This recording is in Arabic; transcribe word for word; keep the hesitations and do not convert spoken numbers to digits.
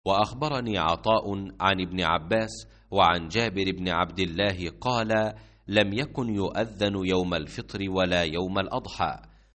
وأخبرني عطاء عن ابن عباس وعن جابر بن عبد الله قال: لم يكن يؤذن يوم الفطر ولا يوم الأضحى،